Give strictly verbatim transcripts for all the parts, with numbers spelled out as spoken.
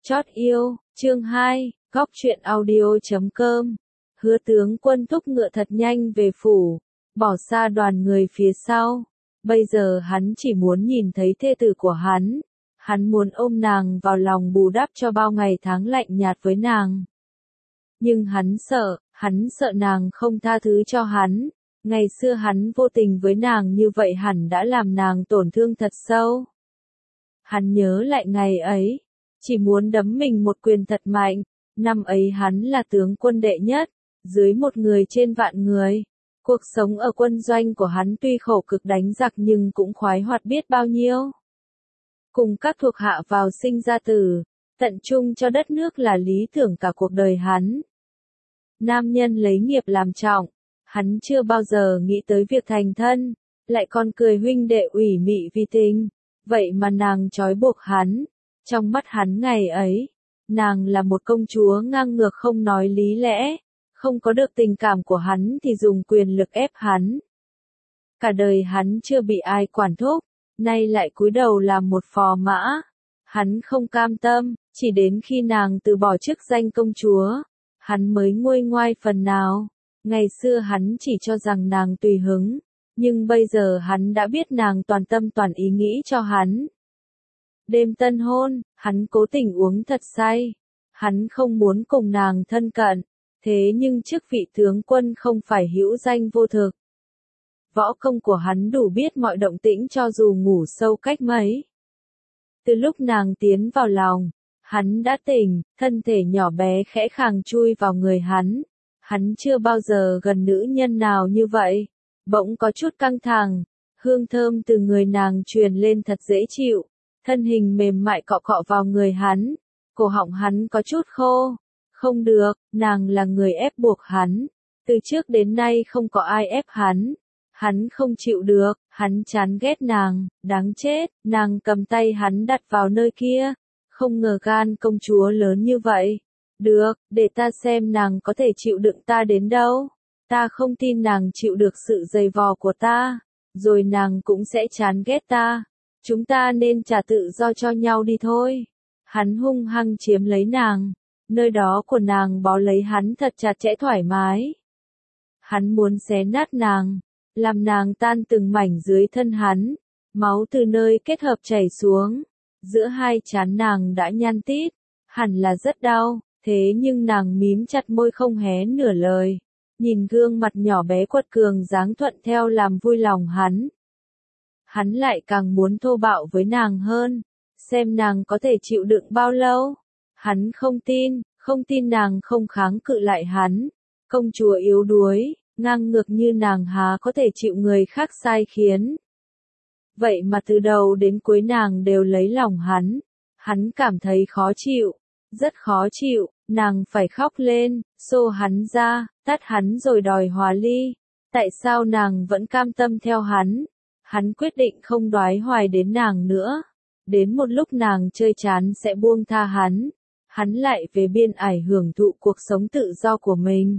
Chót yêu, chương hai, góc truyện audio chấm com. Hứa tướng quân thúc ngựa thật nhanh về phủ, bỏ xa đoàn người phía sau. Bây giờ hắn chỉ muốn nhìn thấy thê tử của hắn. Hắn muốn ôm nàng vào lòng bù đắp cho bao ngày tháng lạnh nhạt với nàng. Nhưng hắn sợ, hắn sợ nàng không tha thứ cho hắn. Ngày xưa hắn vô tình với nàng như vậy hẳn đã làm nàng tổn thương thật sâu. Hắn nhớ lại ngày ấy, chỉ muốn đấm mình một quyền thật mạnh. Năm ấy hắn là tướng quân đệ nhất, dưới một người trên vạn người. Cuộc sống ở quân doanh của hắn tuy khổ cực đánh giặc nhưng cũng khoái hoạt biết bao nhiêu. Cùng các thuộc hạ vào sinh ra tử, tận trung cho đất nước là lý tưởng cả cuộc đời hắn. Nam nhân lấy nghiệp làm trọng, hắn chưa bao giờ nghĩ tới việc thành thân, lại còn cười huynh đệ ủy mị vì tình, vậy mà nàng trói buộc hắn. Trong mắt hắn ngày ấy, nàng là một công chúa ngang ngược không nói lý lẽ, không có được tình cảm của hắn thì dùng quyền lực ép hắn. Cả đời hắn chưa bị ai quản thúc, nay lại cúi đầu làm một phò mã. Hắn không cam tâm, chỉ đến khi nàng từ bỏ chức danh công chúa, hắn mới nguôi ngoai phần nào. Ngày xưa hắn chỉ cho rằng nàng tùy hứng, nhưng bây giờ hắn đã biết nàng toàn tâm toàn ý nghĩ cho hắn. Đêm tân hôn, hắn cố tình uống thật say. Hắn không muốn cùng nàng thân cận, thế nhưng chức vị tướng quân không phải hữu danh vô thực. Võ công của hắn đủ biết mọi động tĩnh cho dù ngủ sâu cách mấy. Từ lúc nàng tiến vào lòng, hắn đã tỉnh, thân thể nhỏ bé khẽ khàng chui vào người hắn. Hắn chưa bao giờ gần nữ nhân nào như vậy. Bỗng có chút căng thẳng, hương thơm từ người nàng truyền lên thật dễ chịu. Thân hình mềm mại cọ cọ vào người hắn, cổ họng hắn có chút khô. Không được, nàng là người ép buộc hắn. Từ trước đến nay không có ai ép hắn. Hắn không chịu được, hắn chán ghét nàng, đáng chết. Nàng cầm tay hắn đặt vào nơi kia. Không ngờ gan công chúa lớn như vậy. Được, để ta xem nàng có thể chịu đựng ta đến đâu. Ta không tin nàng chịu được sự dày vò của ta. Rồi nàng cũng sẽ chán ghét ta. Chúng ta nên trả tự do cho nhau đi thôi. Hắn hung hăng chiếm lấy nàng. Nơi đó của nàng bó lấy hắn thật chặt chẽ thoải mái. Hắn muốn xé nát nàng, làm nàng tan từng mảnh dưới thân hắn. Máu từ nơi kết hợp chảy xuống. Giữa hai trán nàng đã nhăn tít. Hẳn là rất đau, thế nhưng nàng mím chặt môi không hé nửa lời. Nhìn gương mặt nhỏ bé quật cường dáng thuận theo làm vui lòng hắn. Hắn lại càng muốn thô bạo với nàng hơn, xem nàng có thể chịu đựng bao lâu. Hắn không tin, không tin nàng không kháng cự lại hắn. Công chúa yếu đuối, ngang ngược như nàng há có thể chịu người khác sai khiến. Vậy mà từ đầu đến cuối nàng đều lấy lòng hắn. Hắn cảm thấy khó chịu, rất khó chịu, nàng phải khóc lên, xô hắn ra, tát hắn rồi đòi hòa ly. Tại sao nàng vẫn cam tâm theo hắn? Hắn quyết định không đoái hoài đến nàng nữa. Đến một lúc nàng chơi chán sẽ buông tha hắn. Hắn lại về biên ải hưởng thụ cuộc sống tự do của mình.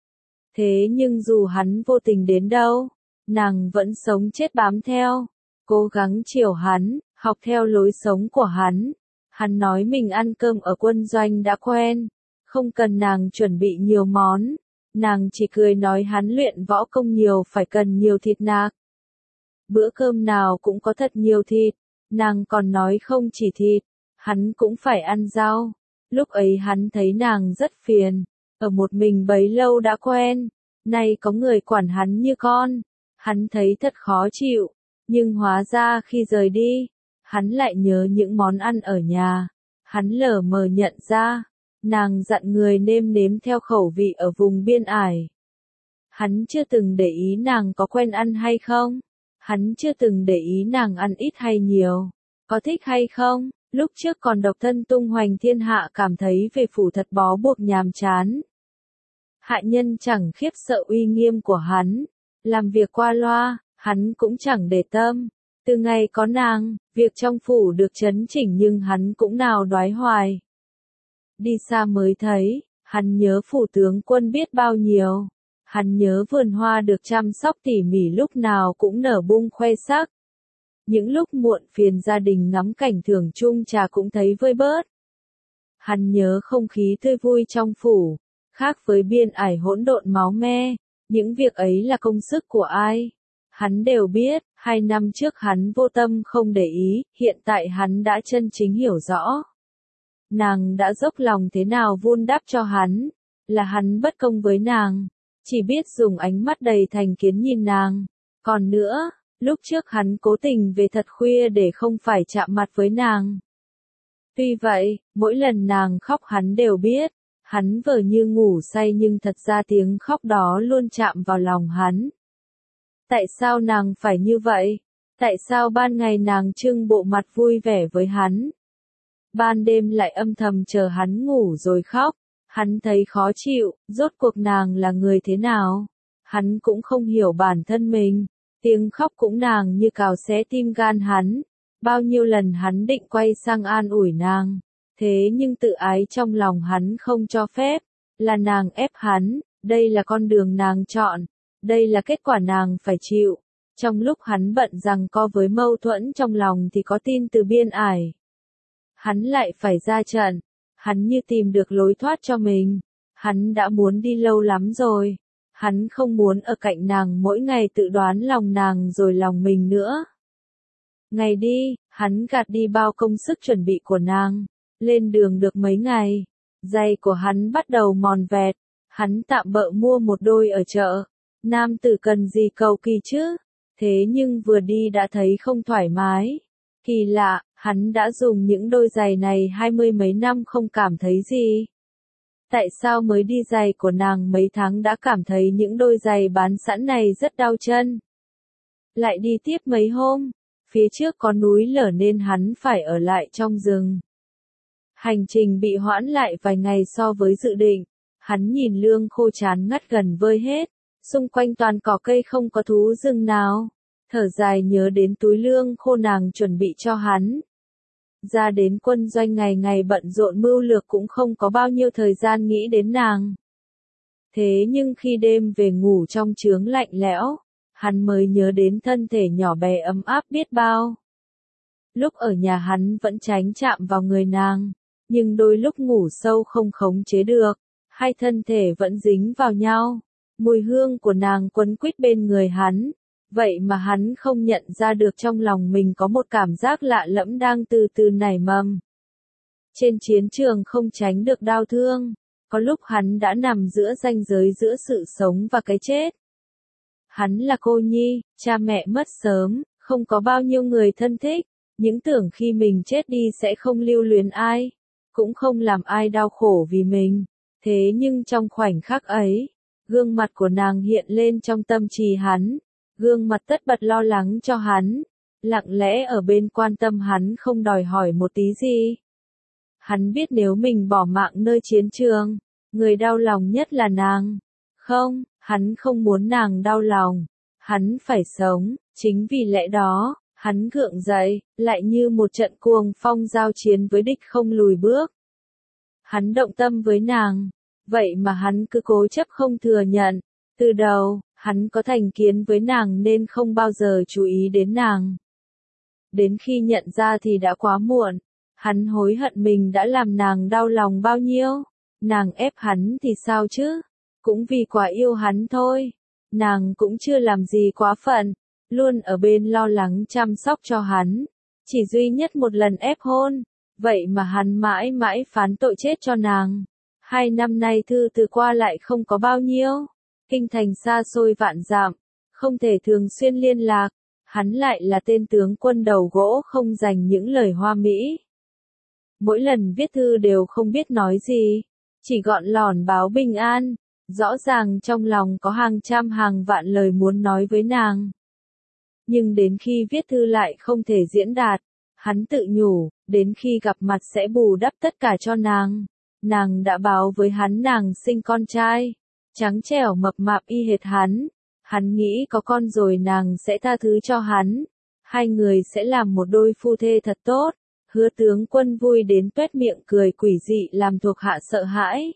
Thế nhưng dù hắn vô tình đến đâu, nàng vẫn sống chết bám theo. Cố gắng chiều hắn, học theo lối sống của hắn. Hắn nói mình ăn cơm ở quân doanh đã quen. Không cần nàng chuẩn bị nhiều món. Nàng chỉ cười nói hắn luyện võ công nhiều phải cần nhiều thịt nạc. Bữa cơm nào cũng có thật nhiều thịt, nàng còn nói không chỉ thịt, hắn cũng phải ăn rau. Lúc ấy hắn thấy nàng rất phiền, ở một mình bấy lâu đã quen, nay có người quản hắn như con, hắn thấy thật khó chịu, nhưng hóa ra khi rời đi, hắn lại nhớ những món ăn ở nhà, hắn lờ mờ nhận ra, nàng dặn người nêm nếm theo khẩu vị ở vùng biên ải. Hắn chưa từng để ý nàng có quen ăn hay không. Hắn chưa từng để ý nàng ăn ít hay nhiều, có thích hay không, lúc trước còn độc thân tung hoành thiên hạ cảm thấy về phủ thật bó buộc nhàm chán. Hạ nhân chẳng khiếp sợ uy nghiêm của hắn, làm việc qua loa, hắn cũng chẳng để tâm. Từ ngày có nàng, việc trong phủ được chấn chỉnh nhưng hắn cũng nào đoái hoài. Đi xa mới thấy, hắn nhớ phủ tướng quân biết bao nhiêu. Hắn nhớ vườn hoa được chăm sóc tỉ mỉ lúc nào cũng nở bung khoe sắc. Những lúc muộn phiền gia đình ngắm cảnh thưởng chung trà cũng thấy vơi bớt. Hắn nhớ không khí tươi vui trong phủ, khác với biên ải hỗn độn máu me, những việc ấy là công sức của ai. Hắn đều biết, hai năm trước hắn vô tâm không để ý, hiện tại hắn đã chân chính hiểu rõ. Nàng đã dốc lòng thế nào vun đắp cho hắn, là hắn bất công với nàng, chỉ biết dùng ánh mắt đầy thành kiến nhìn nàng. Còn nữa, lúc trước hắn cố tình về thật khuya để không phải chạm mặt với nàng. Tuy vậy, mỗi lần nàng khóc hắn đều biết, hắn vờ như ngủ say nhưng thật ra tiếng khóc đó luôn chạm vào lòng hắn. Tại sao nàng phải như vậy? Tại sao ban ngày nàng trưng bộ mặt vui vẻ với hắn? Ban đêm lại âm thầm chờ hắn ngủ rồi khóc, hắn thấy khó chịu, rốt cuộc nàng là người thế nào? Hắn cũng không hiểu bản thân mình, tiếng khóc cũng nàng như cào xé tim gan hắn. Bao nhiêu lần hắn định quay sang an ủi nàng, thế nhưng tự ái trong lòng hắn không cho phép, là nàng ép hắn, đây là con đường nàng chọn, đây là kết quả nàng phải chịu. Trong lúc hắn bận giằng co với mâu thuẫn trong lòng thì có tin từ biên ải. Hắn lại phải ra trận, hắn như tìm được lối thoát cho mình, hắn đã muốn đi lâu lắm rồi, hắn không muốn ở cạnh nàng mỗi ngày tự đoán lòng nàng rồi lòng mình nữa. Ngày đi, hắn gạt đi bao công sức chuẩn bị của nàng, lên đường được mấy ngày, giày của hắn bắt đầu mòn vẹt, hắn tạm bợ mua một đôi ở chợ, nam tử cần gì cầu kỳ chứ, thế nhưng vừa đi đã thấy không thoải mái, kỳ lạ, hắn đã dùng những đôi giày này hai mươi mấy năm không cảm thấy gì. Tại sao mới đi giày của nàng mấy tháng đã cảm thấy những đôi giày bán sẵn này rất đau chân? Lại đi tiếp mấy hôm. Phía trước có núi lở nên hắn phải ở lại trong rừng. Hành trình bị hoãn lại vài ngày so với dự định, hắn nhìn lương khô chán ngắt gần vơi hết, xung quanh toàn cỏ cây không có thú rừng nào, thở dài nhớ đến túi lương khô nàng chuẩn bị cho hắn. Ra đến quân doanh ngày ngày bận rộn mưu lược cũng không có bao nhiêu thời gian nghĩ đến nàng. Thế nhưng khi đêm về ngủ trong chướng lạnh lẽo, hắn mới nhớ đến thân thể nhỏ bé ấm áp biết bao. Lúc ở nhà hắn vẫn tránh chạm vào người nàng, nhưng đôi lúc ngủ sâu không khống chế được, hai thân thể vẫn dính vào nhau, mùi hương của nàng quấn quýt bên người hắn, vậy mà hắn không nhận ra được trong lòng mình có một cảm giác lạ lẫm đang từ từ nảy mầm. Trên chiến trường không tránh được đau thương, có lúc hắn đã nằm giữa ranh giới giữa sự sống và cái chết. Hắn là cô nhi, cha mẹ mất sớm, không có bao nhiêu người thân thích, những tưởng khi mình chết đi sẽ không lưu luyến ai, cũng không làm ai đau khổ vì mình. Thế nhưng trong khoảnh khắc ấy, gương mặt của nàng hiện lên trong tâm trí hắn, gương mặt tất bật lo lắng cho hắn, lặng lẽ ở bên quan tâm hắn không đòi hỏi một tí gì. Hắn biết nếu mình bỏ mạng nơi chiến trường, người đau lòng nhất là nàng. Không, hắn không muốn nàng đau lòng, hắn phải sống, chính vì lẽ đó, hắn gượng dậy, lại như một trận cuồng phong giao chiến với địch không lùi bước. Hắn động tâm với nàng, vậy mà hắn cứ cố chấp không thừa nhận, từ đầu, hắn có thành kiến với nàng nên không bao giờ chú ý đến nàng. Đến khi nhận ra thì đã quá muộn, hắn hối hận mình đã làm nàng đau lòng bao nhiêu, nàng ép hắn thì sao chứ? Cũng vì quá yêu hắn thôi, nàng cũng chưa làm gì quá phận, luôn ở bên lo lắng chăm sóc cho hắn, chỉ duy nhất một lần ép hôn, vậy mà hắn mãi mãi phán tội chết cho nàng. Hai năm nay thư từ qua lại không có bao nhiêu, kinh thành xa xôi vạn dặm, không thể thường xuyên liên lạc, hắn lại là tên tướng quân đầu gỗ không dành những lời hoa mỹ. Mỗi lần viết thư đều không biết nói gì, chỉ gọn lỏn báo bình an. Rõ ràng trong lòng có hàng trăm hàng vạn lời muốn nói với nàng. Nhưng đến khi viết thư lại không thể diễn đạt, hắn tự nhủ, đến khi gặp mặt sẽ bù đắp tất cả cho nàng. Nàng đã báo với hắn nàng sinh con trai, trắng trẻo mập mạp y hệt hắn. Hắn nghĩ có con rồi nàng sẽ tha thứ cho hắn. Hai người sẽ làm một đôi phu thê thật tốt. Hứa tướng quân vui đến tuét miệng cười quỷ dị làm thuộc hạ sợ hãi.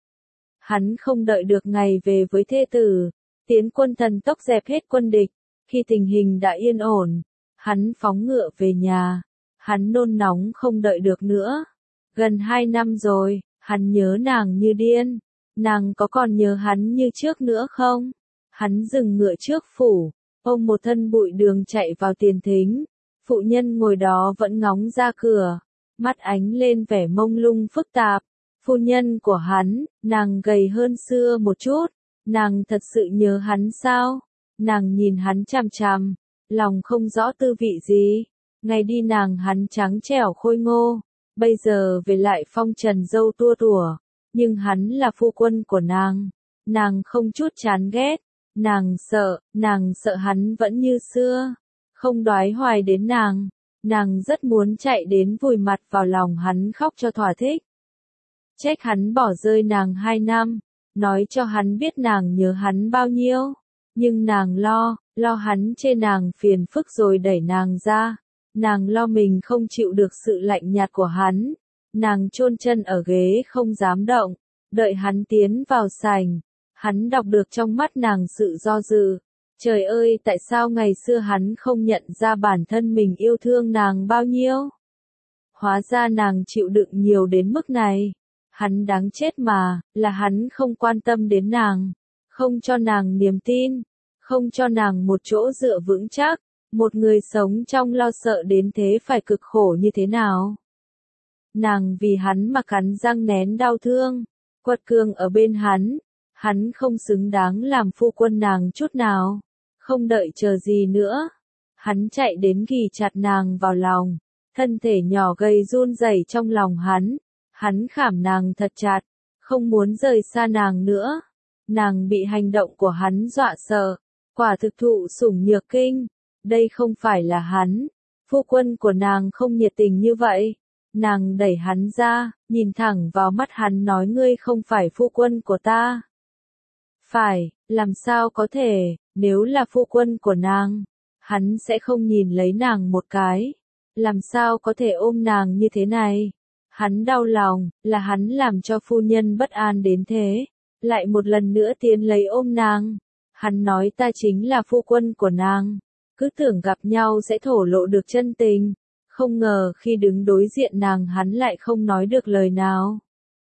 Hắn không đợi được ngày về với thê tử, tiến quân thần tốc dẹp hết quân địch, khi tình hình đã yên ổn, hắn phóng ngựa về nhà, hắn nôn nóng không đợi được nữa, Gần hai năm rồi, hắn nhớ nàng như điên. Nàng có còn nhớ hắn như trước nữa không? Hắn dừng ngựa trước phủ, ôm một thân bụi đường chạy vào tiền thính. Phụ nhân ngồi đó vẫn ngóng ra cửa, mắt ánh lên vẻ mông lung phức tạp. Phu nhân của hắn, nàng gầy hơn xưa một chút, nàng thật sự nhớ hắn sao? Nàng nhìn hắn chằm chằm, lòng không rõ tư vị gì. Ngày đi nàng hắn trắng trẻo khôi ngô, bây giờ về lại phong trần râu tua tủa, nhưng hắn là phu quân của nàng, nàng không chút chán ghét, nàng sợ, nàng sợ hắn vẫn như xưa, không đoái hoài đến nàng, nàng rất muốn chạy đến vùi mặt vào lòng hắn khóc cho thỏa thích. Trách hắn bỏ rơi nàng hai năm, nói cho hắn biết nàng nhớ hắn bao nhiêu, nhưng nàng lo, lo hắn chê nàng phiền phức rồi đẩy nàng ra. Nàng lo mình không chịu được sự lạnh nhạt của hắn, nàng chôn chân ở ghế không dám động, đợi hắn tiến vào sảnh, hắn đọc được trong mắt nàng sự do dự. Trời ơi, tại sao ngày xưa hắn không nhận ra bản thân mình yêu thương nàng bao nhiêu? Hóa ra nàng chịu đựng nhiều đến mức này. Hắn đáng chết mà, là hắn không quan tâm đến nàng, không cho nàng niềm tin, không cho nàng một chỗ dựa vững chắc. Một người sống trong lo sợ đến thế phải cực khổ như thế nào? Nàng vì hắn mà cắn răng nén đau thương, quật cường ở bên hắn, hắn không xứng đáng làm phu quân nàng chút nào, không đợi chờ gì nữa. Hắn chạy đến ghì chặt nàng vào lòng, thân thể nhỏ gầy run rẩy trong lòng hắn, hắn khảm nàng thật chặt, không muốn rời xa nàng nữa. Nàng bị hành động của hắn dọa sợ, quả thực thụ sủng nhược kinh. Đây không phải là hắn, phu quân của nàng không nhiệt tình như vậy. Nàng đẩy hắn ra, nhìn thẳng vào mắt hắn nói ngươi không phải phu quân của ta. Phải, làm sao có thể, nếu là phu quân của nàng, hắn sẽ không nhìn lấy nàng một cái. Làm sao có thể ôm nàng như thế này? Hắn đau lòng, là hắn làm cho phu nhân bất an đến thế. Lại một lần nữa tiến lấy ôm nàng. Hắn nói ta chính là phu quân của nàng. Cứ tưởng gặp nhau sẽ thổ lộ được chân tình, không ngờ khi đứng đối diện nàng hắn lại không nói được lời nào.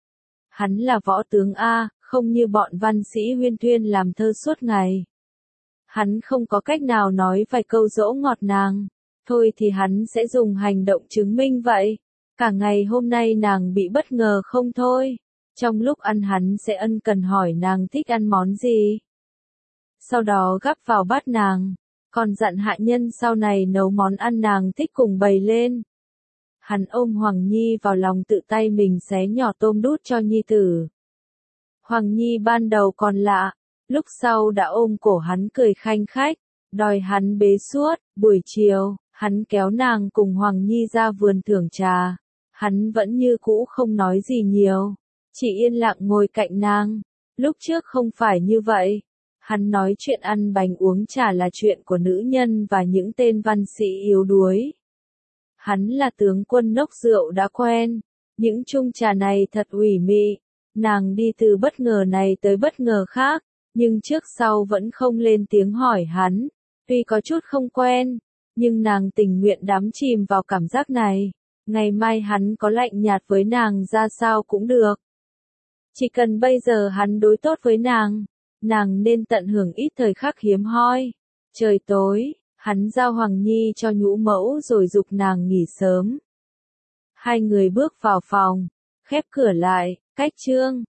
Hắn là võ tướng A, không như bọn văn sĩ huyên thuyên làm thơ suốt ngày. Hắn không có cách nào nói vài câu dỗ ngọt nàng, thôi thì hắn sẽ dùng hành động chứng minh vậy. Cả ngày hôm nay nàng bị bất ngờ không thôi, trong lúc ăn hắn sẽ ân cần hỏi nàng thích ăn món gì. Sau đó gắp vào bát nàng. Còn dặn hạ nhân sau này nấu món ăn nàng thích cùng bày lên. Hắn ôm Hoàng Nhi vào lòng tự tay mình xé nhỏ tôm đút cho Nhi tử. Hoàng Nhi ban đầu còn lạ, lúc sau đã ôm cổ hắn cười khanh khách, đòi hắn bế suốt. Buổi chiều, hắn kéo nàng cùng Hoàng Nhi ra vườn thưởng trà. Hắn vẫn như cũ không nói gì nhiều, chỉ yên lặng ngồi cạnh nàng. Lúc trước không phải như vậy. Hắn nói chuyện ăn bánh uống trà là chuyện của nữ nhân và những tên văn sĩ yếu đuối. Hắn là tướng quân nốc rượu đã quen, những chung trà này thật ủy mị. Nàng đi từ bất ngờ này tới bất ngờ khác, nhưng trước sau vẫn không lên tiếng hỏi hắn. Tuy có chút không quen, nhưng nàng tình nguyện đắm chìm vào cảm giác này. Ngày mai hắn có lạnh nhạt với nàng ra sao cũng được. Chỉ cần bây giờ hắn đối tốt với nàng. Nàng nên tận hưởng ít thời khắc hiếm hoi. Trời tối, hắn giao Hoàng Nhi cho nhũ mẫu rồi giục nàng nghỉ sớm. Hai người bước vào phòng, khép cửa lại, cách chương.